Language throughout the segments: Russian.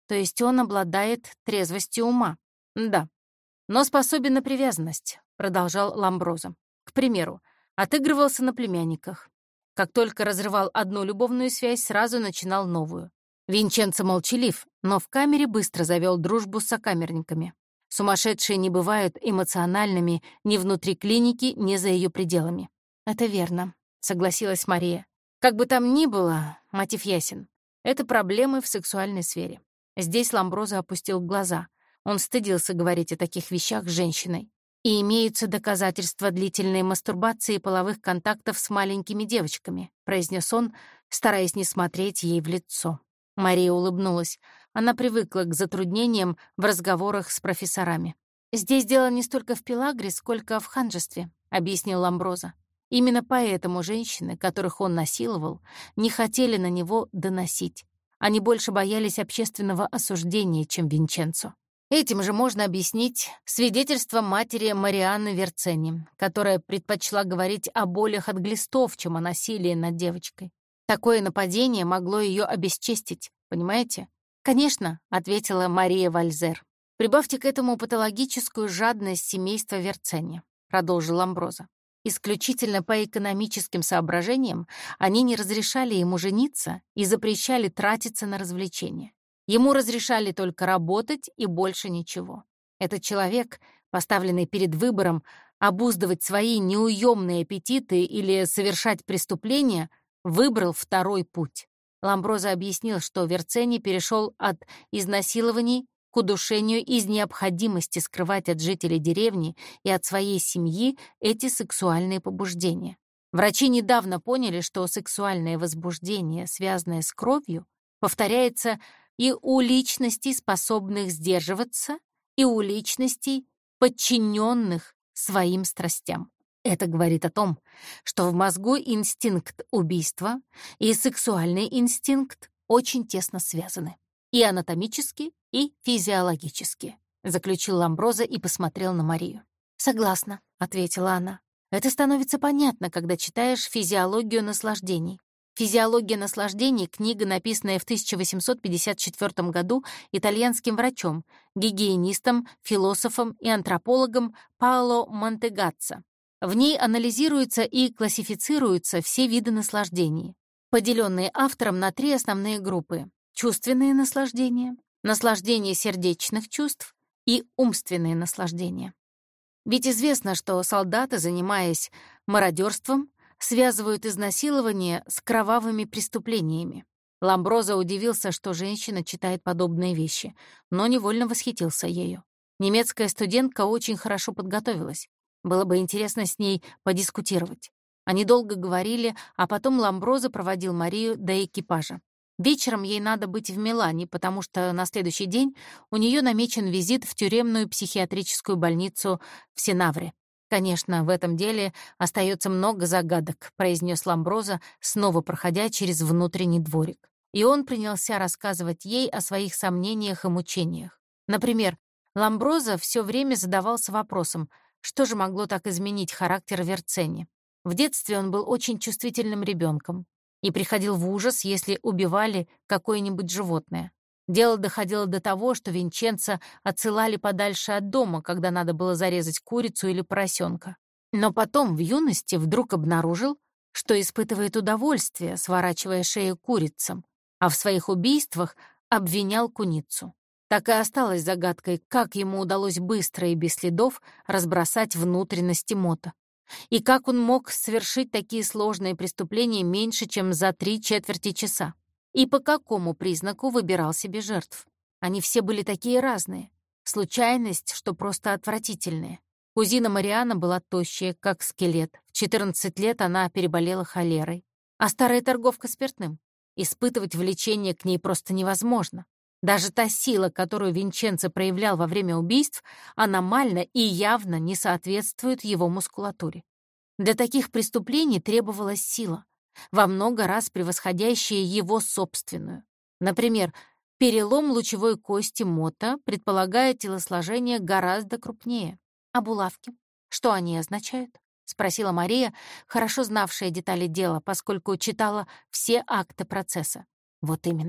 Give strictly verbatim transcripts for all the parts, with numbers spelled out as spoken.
То есть он обладает трезвостью ума? Да. Но способен на привязанность, продолжал Ламброзо. К примеру, отыгрывался на племянниках. Как только разрывал одну любовную связь, сразу начинал новую. Винченцо молчалив, но в камере быстро завел дружбу с сокамерниками. Сумасшедшие не бывают эмоциональными ни внутри клиники, ни за ее пределами. «Это верно», — согласилась Мария. «Как бы там ни было, мотив ясен. Это проблемы в сексуальной сфере». Здесь Ламброзо опустил глаза. Он стыдился говорить о таких вещах с женщиной. «И имеются доказательства длительной мастурбации и половых контактов с маленькими девочками», произнес он, стараясь не смотреть ей в лицо. Мария улыбнулась. Она привыкла к затруднениям в разговорах с профессорами. «Здесь дело не столько в пелагре, сколько в ханжестве», — объяснил Ламброзо. Именно поэтому женщины, которых он насиловал, не хотели на него доносить. Они больше боялись общественного осуждения, чем Винченцо. Этим же можно объяснить свидетельство матери Марианны Верцени, которая предпочла говорить о болях от глистов, чем о насилии над девочкой. Такое нападение могло ее обесчестить, понимаете? «Конечно», — ответила Мария Вальзер. «Прибавьте к этому патологическую жадность семейства Верцени», — продолжил Ламброзо. Исключительно по экономическим соображениям они не разрешали ему жениться и запрещали тратиться на развлечения. Ему разрешали только работать и больше ничего. Этот человек, поставленный перед выбором обуздывать свои неуемные аппетиты или совершать преступления, выбрал второй путь. Ламброзо объяснил, что Верцени перешел от изнасилований к удушению из необходимости скрывать от жителей деревни и от своей семьи эти сексуальные побуждения. Врачи недавно поняли, что сексуальное возбуждение, связанное с кровью, повторяется и у личностей, способных сдерживаться, и у личностей, подчиненных своим страстям. Это говорит о том, что в мозгу инстинкт убийства и сексуальный инстинкт очень тесно связаны. И анатомически, и физиологически, заключил Ламброзо и посмотрел на Марию. «Согласна», — ответила она. «Это становится понятно, когда читаешь «Физиологию наслаждений». «Физиология наслаждений» — книга, написанная в тысяча восемьсот пятьдесят четвёртом году итальянским врачом, гигиенистом, философом и антропологом Паоло Монтегаццо. В ней анализируются и классифицируются все виды наслаждений, поделенные автором на три основные группы: чувственные наслаждения, наслаждение сердечных чувств и умственные наслаждения. Ведь известно, что солдаты, занимаясь мародерством, связывают изнасилование с кровавыми преступлениями. Ламброзо удивился, что женщина читает подобные вещи, но невольно восхитился ею. Немецкая студентка очень хорошо подготовилась. Было бы интересно с ней подискутировать. Они долго говорили, а потом Ламброзо проводил Марию до экипажа. Вечером ей надо быть в Милане, потому что на следующий день у нее намечен визит в тюремную психиатрическую больницу в Синавре. «Конечно, в этом деле остается много загадок», — произнес Ламброзо, снова проходя через внутренний дворик. И он принялся рассказывать ей о своих сомнениях и мучениях. Например, Ламброзо все время задавался вопросом, что же могло так изменить характер Верцени. В детстве он был очень чувствительным ребенком и приходил в ужас, если убивали какое-нибудь животное. Дело доходило до того, что Винченцо отсылали подальше от дома, когда надо было зарезать курицу или поросенка. Но потом в юности вдруг обнаружил, что испытывает удовольствие, сворачивая шею курицам, а в своих убийствах обвинял куницу. Так и осталось загадкой, как ему удалось быстро и без следов разбросать внутренности Мота. И как он мог совершить такие сложные преступления меньше, чем за три четверти часа. И по какому признаку выбирал себе жертв. Они все были такие разные. Случайность, что просто отвратительная. Кузина Марианна была тощая, как скелет. В четырнадцать лет она переболела холерой. А старая торговка спиртным? Испытывать влечение к ней просто невозможно. Даже та сила, которую Винченцо проявлял во время убийств, аномально и явно не соответствует его мускулатуре. Для таких преступлений требовалась сила, во много раз превосходящая его собственную. Например, перелом лучевой кости Мота предполагает телосложение гораздо крупнее. А булавки? Что они означают? — спросила Мария, хорошо знавшая детали дела, поскольку читала все акты процесса. Вот именно.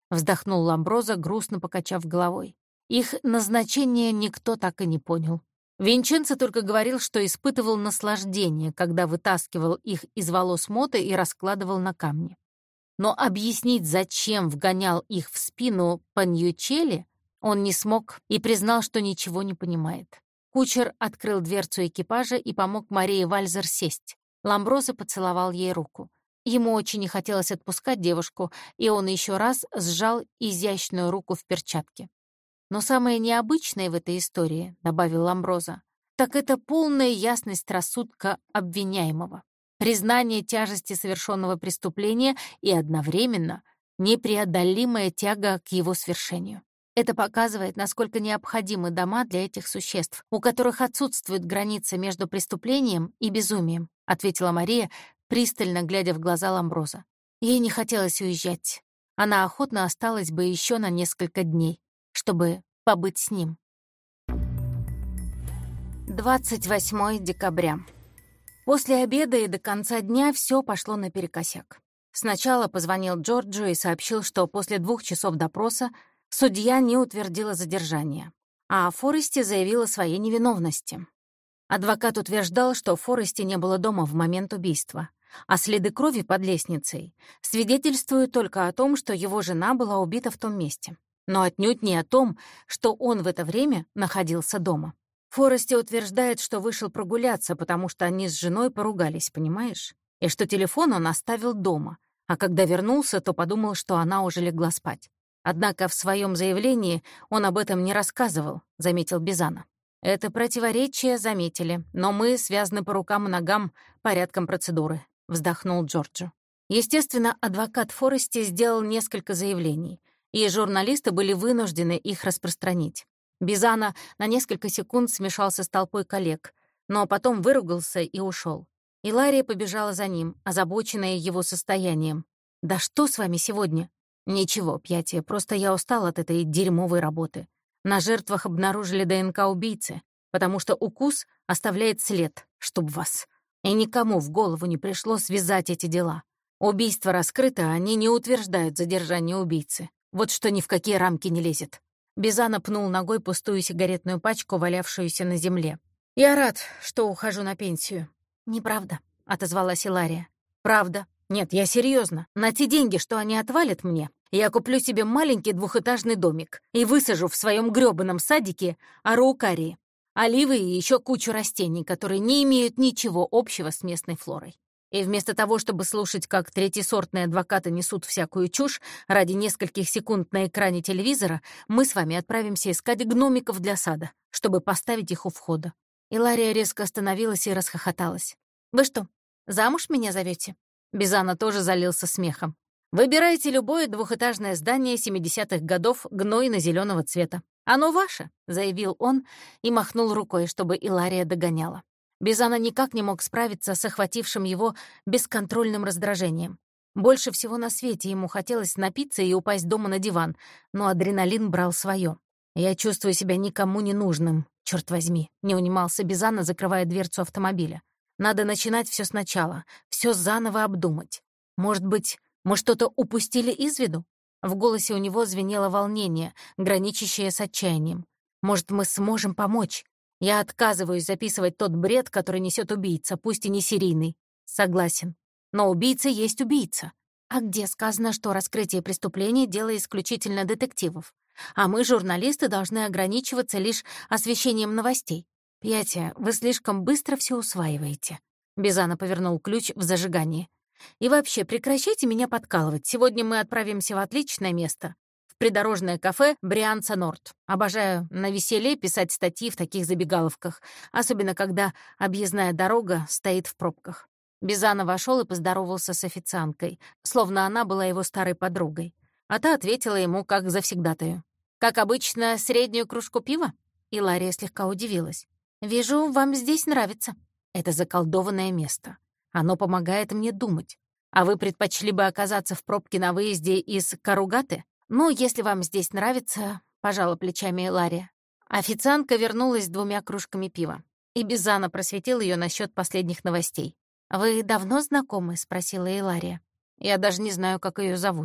— вздохнул Ламброзо, грустно покачав головой. Их назначение никто так и не понял. Винченцо только говорил, что испытывал наслаждение, когда вытаскивал их из волос Моты и раскладывал на камни. Но объяснить, зачем вгонял их в спину Паньючелли, он не смог и признал, что ничего не понимает. Кучер открыл дверцу экипажа и помог Марии Вальзер сесть. Ламброзо поцеловал ей руку. Ему очень не хотелось отпускать девушку, и он еще раз сжал изящную руку в перчатке. «Но самое необычное в этой истории», — добавил Ламброзо, «так это полная ясность рассудка обвиняемого, признание тяжести совершенного преступления и одновременно непреодолимая тяга к его свершению. Это показывает, насколько необходимы дома для этих существ, у которых отсутствует граница между преступлением и безумием», — ответила Мария, пристально глядя в глаза Ламброзо. Ей не хотелось уезжать. Она охотно осталась бы еще на несколько дней, чтобы побыть с ним. двадцать восьмого декабря. После обеда и до конца дня все пошло наперекосяк. Сначала позвонил Джорджу и сообщил, что после двух часов допроса судья не утвердила задержание, а Форести заявила о своей невиновности. Адвокат утверждал, что Форести не было дома в момент убийства, а следы крови под лестницей свидетельствуют только о том, что его жена была убита в том месте, но отнюдь не о том, что он в это время находился дома. Форести утверждает, что вышел прогуляться, потому что они с женой поругались, понимаешь? И что телефон он оставил дома, а когда вернулся, то подумал, что она уже легла спать. Однако в своем заявлении он об этом не рассказывал, заметил Бизано. Это противоречие заметили, но мы связаны по рукам и ногам порядком процедуры, вздохнул Джорджо. Естественно, адвокат Форести сделал несколько заявлений, и журналисты были вынуждены их распространить. Бизано на несколько секунд смешался с толпой коллег, но потом выругался и ушел. Илария побежала за ним, озабоченная его состоянием. «Да что с вами сегодня?» «Ничего, Пьятия, просто я устал от этой дерьмовой работы. На жертвах обнаружили ДНК убийцы, потому что укус оставляет след, чтоб вас. И никому в голову не пришло связать эти дела. Убийство раскрыто, а они не утверждают задержание убийцы. Вот что ни в какие рамки не лезет». Бизано пнул ногой пустую сигаретную пачку, валявшуюся на земле. «Я рад, что ухожу на пенсию». «Неправда», — отозвалась Илария. «Правда. Нет, я серьезно. На те деньги, что они отвалят мне, я куплю себе маленький двухэтажный домик и высажу в своем грёбаном садике араукарии, оливы и еще кучу растений, которые не имеют ничего общего с местной флорой. И вместо того, чтобы слушать, как третьесортные адвокаты несут всякую чушь ради нескольких секунд на экране телевизора, мы с вами отправимся искать гномиков для сада, чтобы поставить их у входа». Илария резко остановилась и расхохоталась. «Вы что, замуж меня зовете?» Бизано тоже залился смехом. «Выбирайте любое двухэтажное здание семидесятых годов гнойно-зеленого цвета. Оно ваше», — заявил он и махнул рукой, чтобы Илария догоняла. Бизано никак не мог справиться с охватившим его бесконтрольным раздражением. Больше всего на свете ему хотелось напиться и упасть дома на диван, но адреналин брал свое. «Я чувствую себя никому не нужным, черт возьми», — не унимался Бизано, закрывая дверцу автомобиля. «Надо начинать все сначала, все заново обдумать. Может быть, мы что-то упустили из виду?» В голосе у него звенело волнение, граничащее с отчаянием. «Может, мы сможем помочь? Я отказываюсь записывать тот бред, который несет убийца, пусть и не серийный. Согласен. Но убийца есть убийца. А где сказано, что раскрытие преступления — дело исключительно детективов? А мы, журналисты, должны ограничиваться лишь освещением новостей. Пьятия, вы слишком быстро все усваиваете». Бизано повернул ключ в зажигании. «И вообще, прекращайте меня подкалывать. Сегодня мы отправимся в отличное место. В придорожное кафе «Брианца Норд». Обожаю на веселе писать статьи в таких забегаловках, особенно когда объездная дорога стоит в пробках». Бизано вошел и поздоровался с официанткой, словно она была его старой подругой. А та ответила ему, как завсегдатаю. «Как обычно, среднюю кружку пива?» Илария слегка удивилась. «Вижу, вам здесь нравится. Это заколдованное место. Оно помогает мне думать. А вы предпочли бы оказаться в пробке на выезде из Каругаты? Ну, если вам здесь нравится», — пожала плечами Илария. Официантка вернулась с двумя кружками пива, и Бизано просветил ее насчет последних новостей. «Вы давно знакомы?» — спросила Илария. «Я даже не знаю, как ее зовут».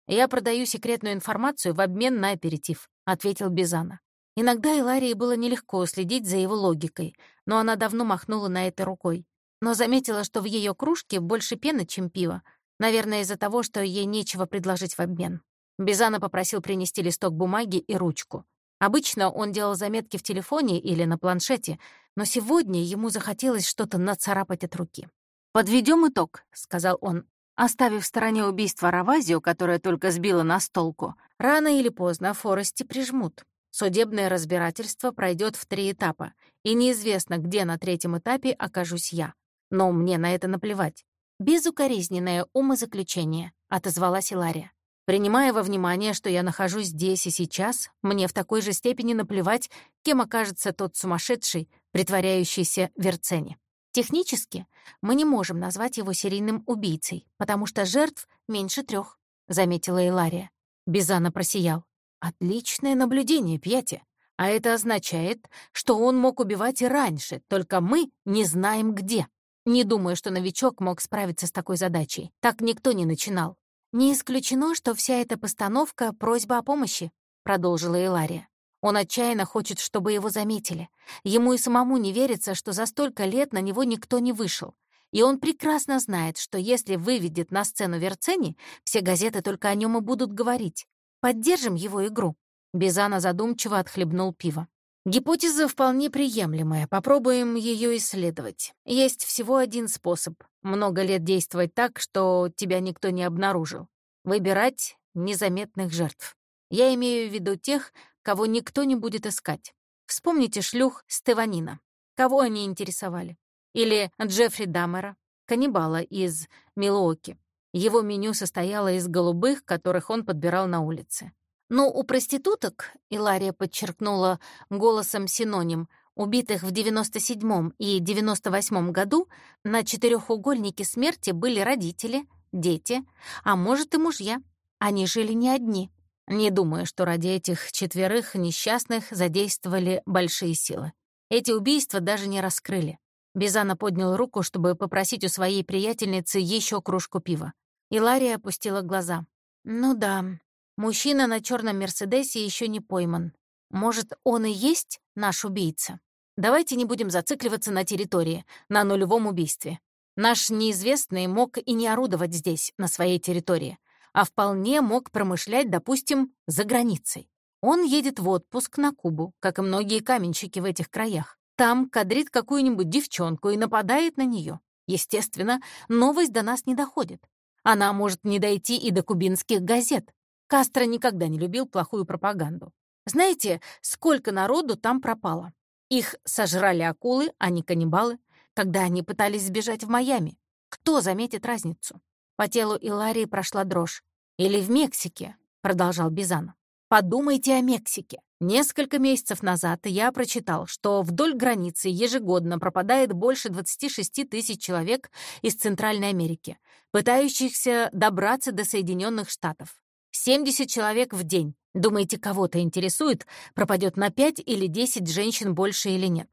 «Я продаю секретную информацию в обмен на аперитив», — ответил Бизана. Иногда Иларии было нелегко следить за его логикой, но она давно махнула на это рукой. Но заметила, что в ее кружке больше пены, чем пива. Наверное, из-за того, что ей нечего предложить в обмен. Бизана попросил принести листок бумаги и ручку. Обычно он делал заметки в телефоне или на планшете, но сегодня ему захотелось что-то нацарапать от руки. «Подведем итог», — сказал он, оставив в стороне убийство Равазио, которое только сбило нас с толку. «Рано или поздно Форести прижмут. Судебное разбирательство пройдет в три этапа, и неизвестно, где на третьем этапе окажусь я. Но мне на это наплевать. «Безукоризненное умозаключение», — отозвалась Илария. «Принимая во внимание, что я нахожусь здесь и сейчас, мне в такой же степени наплевать, кем окажется тот сумасшедший, притворяющийся Верцени. Технически мы не можем назвать его серийным убийцей, потому что жертв меньше трех, заметила Илария. Бизана просиял. «Отличное наблюдение, Пьяти. А это означает, что он мог убивать и раньше, только мы не знаем где. Не думаю, что новичок мог справиться с такой задачей. Так никто не начинал. Не исключено, что вся эта постановка — просьба о помощи», — продолжила Илария. «Он отчаянно хочет, чтобы его заметили. Ему и самому не верится, что за столько лет на него никто не вышел. И он прекрасно знает, что если выведет на сцену Верцени, все газеты только о нем и будут говорить. Поддержим его игру». Бизана задумчиво отхлебнул пиво. «Гипотеза вполне приемлемая. Попробуем ее исследовать. Есть всего один способ. Много лет действовать так, что тебя никто не обнаружил. Выбирать незаметных жертв. Я имею в виду тех, кого никто не будет искать. Вспомните шлюх Стеванина. Кого они интересовали? Или Джеффри Даммера, каннибала из Милуоки. Его меню состояло из голубых, которых он подбирал на улице. Но у проституток, Илария подчеркнула голосом синоним, убитых в девяносто седьмом и девяносто восьмом году, на четырехугольнике смерти были родители, дети, а может и мужья. Они жили не одни. Не думаю, что ради этих четверых несчастных задействовали большие силы. Эти убийства даже не раскрыли. Бизана поднял руку, чтобы попросить у своей приятельницы еще кружку пива. Илария опустила глаза. «Ну да, мужчина на черном Мерседесе еще не пойман. Может, он и есть наш убийца? Давайте не будем зацикливаться на территории, на нулевом убийстве. Наш неизвестный мог и не орудовать здесь, на своей территории, а вполне мог промышлять, допустим, за границей. Он едет в отпуск на Кубу, как и многие каменщики в этих краях. Там кадрит какую-нибудь девчонку и нападает на нее. Естественно, новость до нас не доходит. Она может не дойти и до кубинских газет. Кастро никогда не любил плохую пропаганду. Знаете, сколько народу там пропало? Их сожрали акулы, а не каннибалы, когда они пытались сбежать в Майами. Кто заметит разницу? По телу Иларии прошла дрожь. «Или в Мексике», — продолжал Бизана. «Подумайте о Мексике. Несколько месяцев назад я прочитал, что вдоль границы ежегодно пропадает больше двадцати шести тысяч человек из Центральной Америки, пытающихся добраться до Соединенных Штатов. семьдесят человек в день. Думаете, кого-то интересует, пропадет на пять или десять женщин больше или нет?